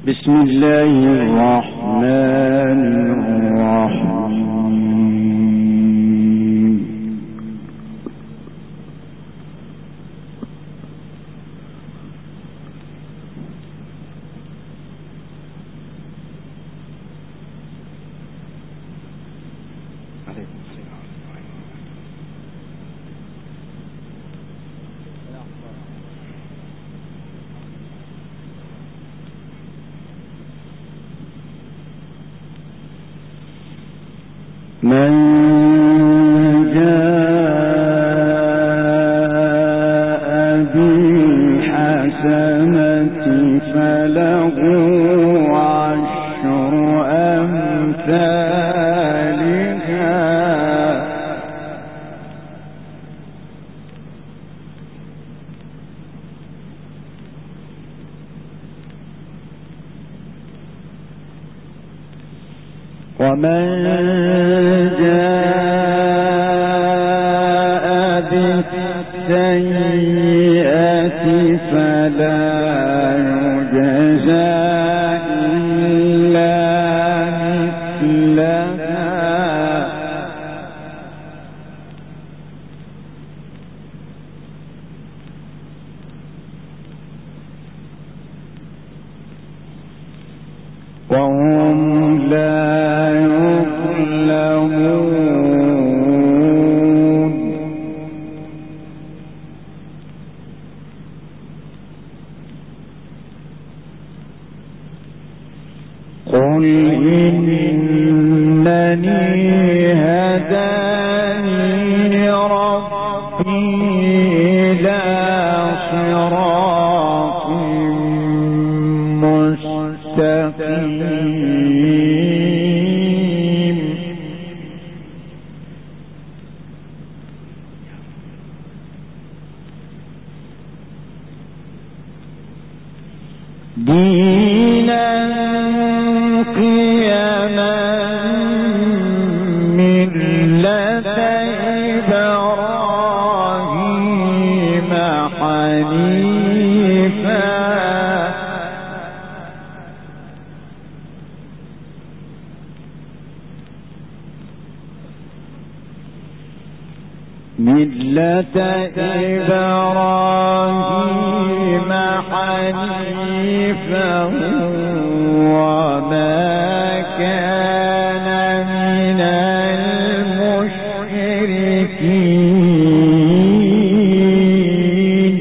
بسم الله الرحمن الرحيم. من جاء بالحسنة فله عشر أمثالها ومن جاء بالسيئة فلا يجزى إلا مثلها وهم لا يظلمون. قل إنني هداني ربي إلى صراط مستقيم دينا قيما ملة إبراهيم حنيفا ملة إبراهيم حنيفا وما كان من المشركين.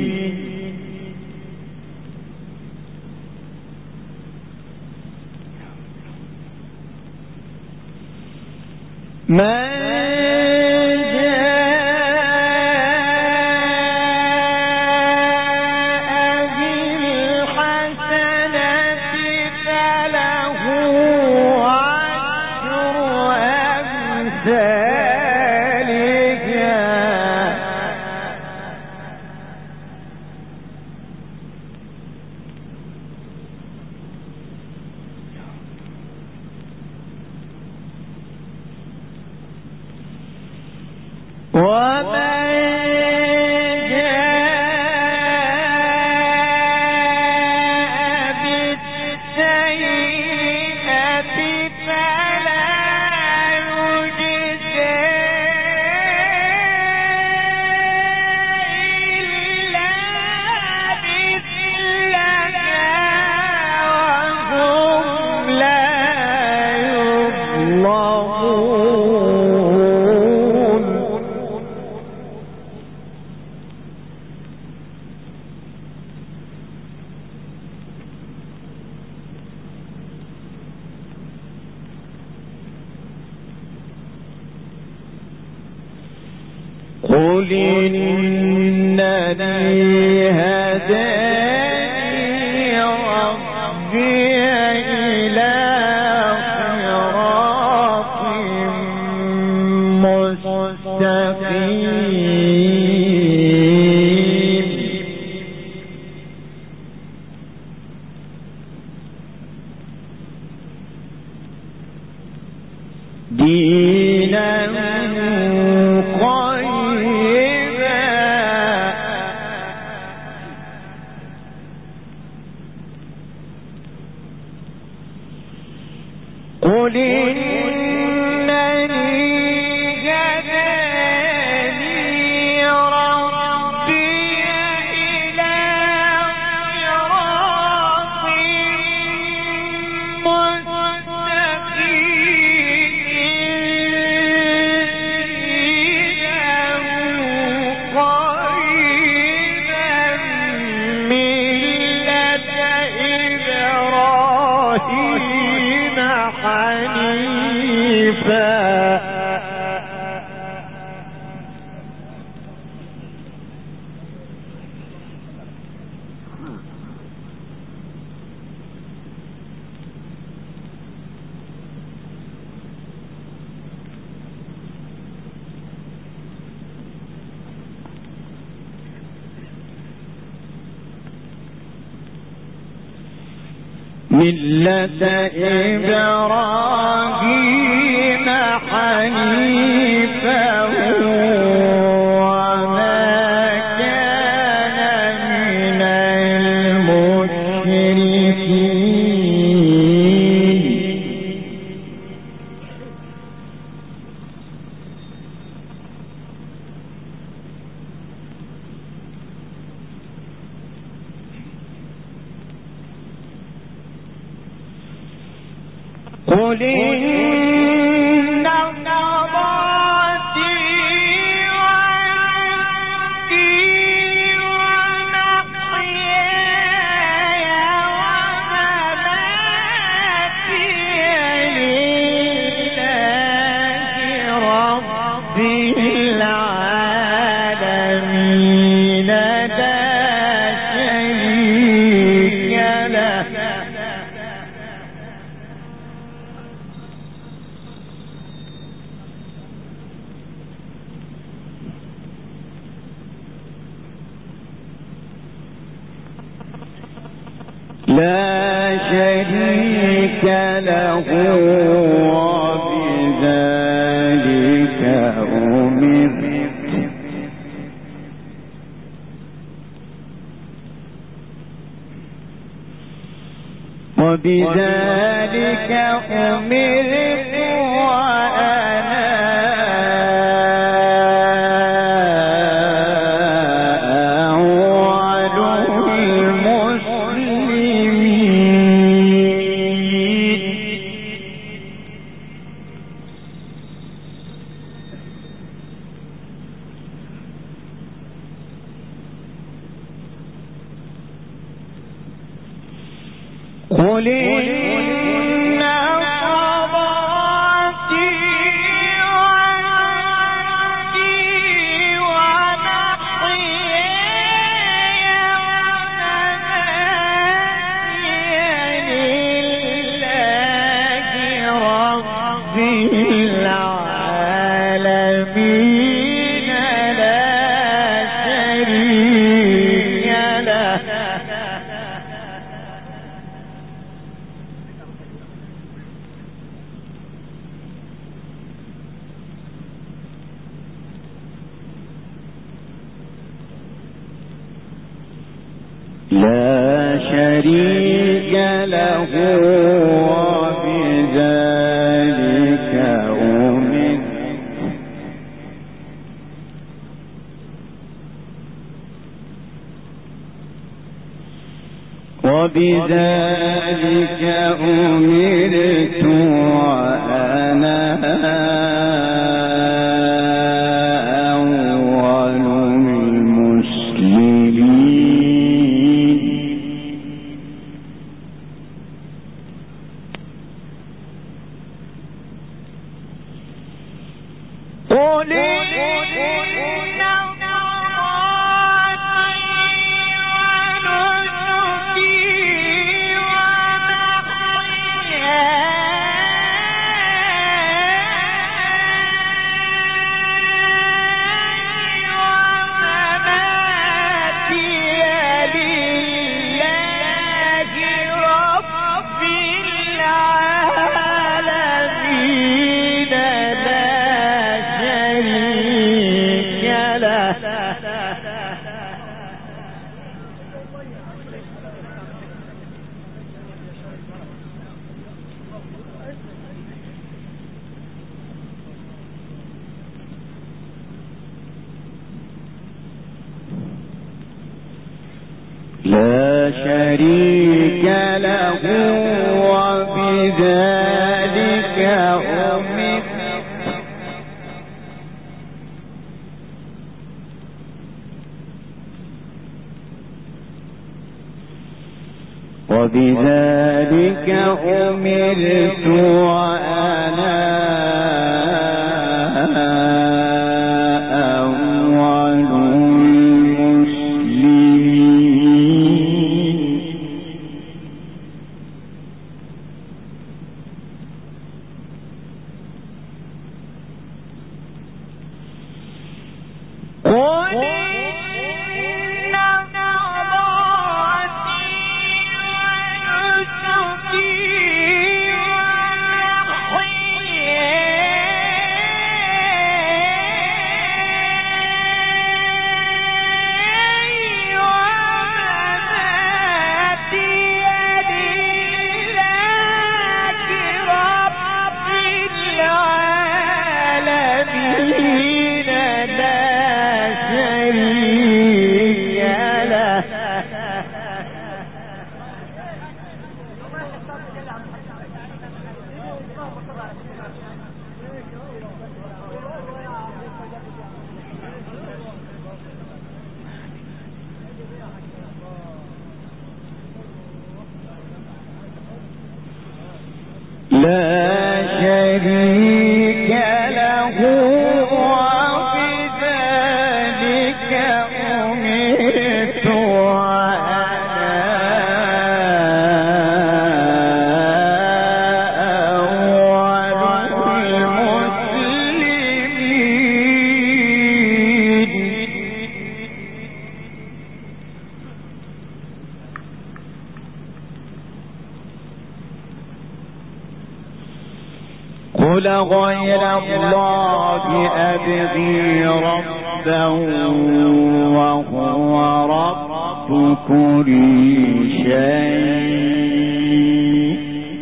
قل إنني هداني ربي إلى صراط مستقيم دينا ملة إبراهيم حنيفا وما كان من المشركين. قل إن صلاتي ونسكي ومحياي ومماتي لله رب العالمين لا شريك له. لا شريك له وبذلك أمرت وبذلك أمرت وأنا قل إن صلاتي ونسكي ومحياي ومماتي لله رب العالمين لا شريك له. لا شريك له وبذلك أمرت وبذلك أمرت وأنا أول المسلمين. قل لا شريك له وبذلك أمرت وبذلك أمرت وأنا أول المسلمين. قل إن صلاتي ونسكي قل غير الله أبغي ربا وهو رب كل شيء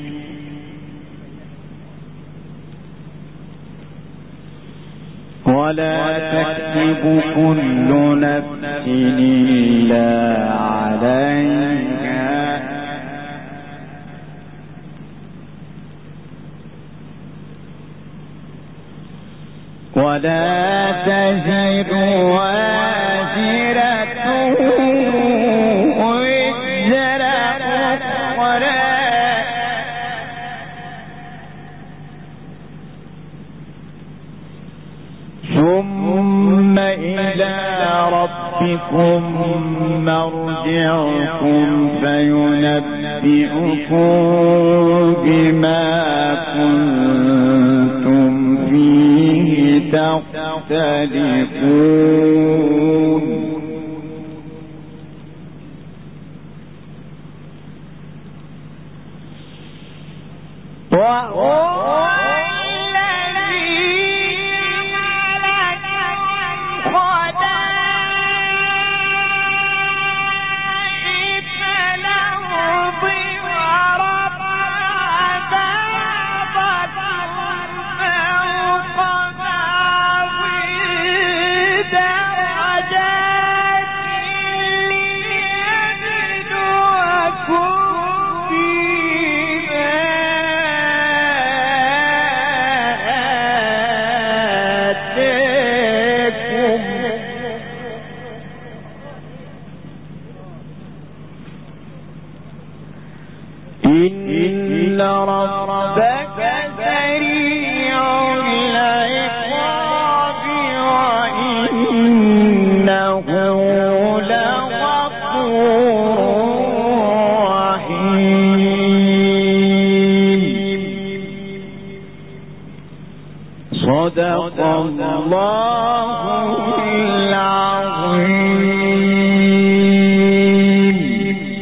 ولا تكسب كل نفس إلا عليها ولا تزر وازرة وزر أخرى ثم إلى ربكم مرجعكم فينبئكم بما كنتم فيه تختلفون إن ربك سريع العقاب وإنه لغفور رحيم صدق الله العظيم.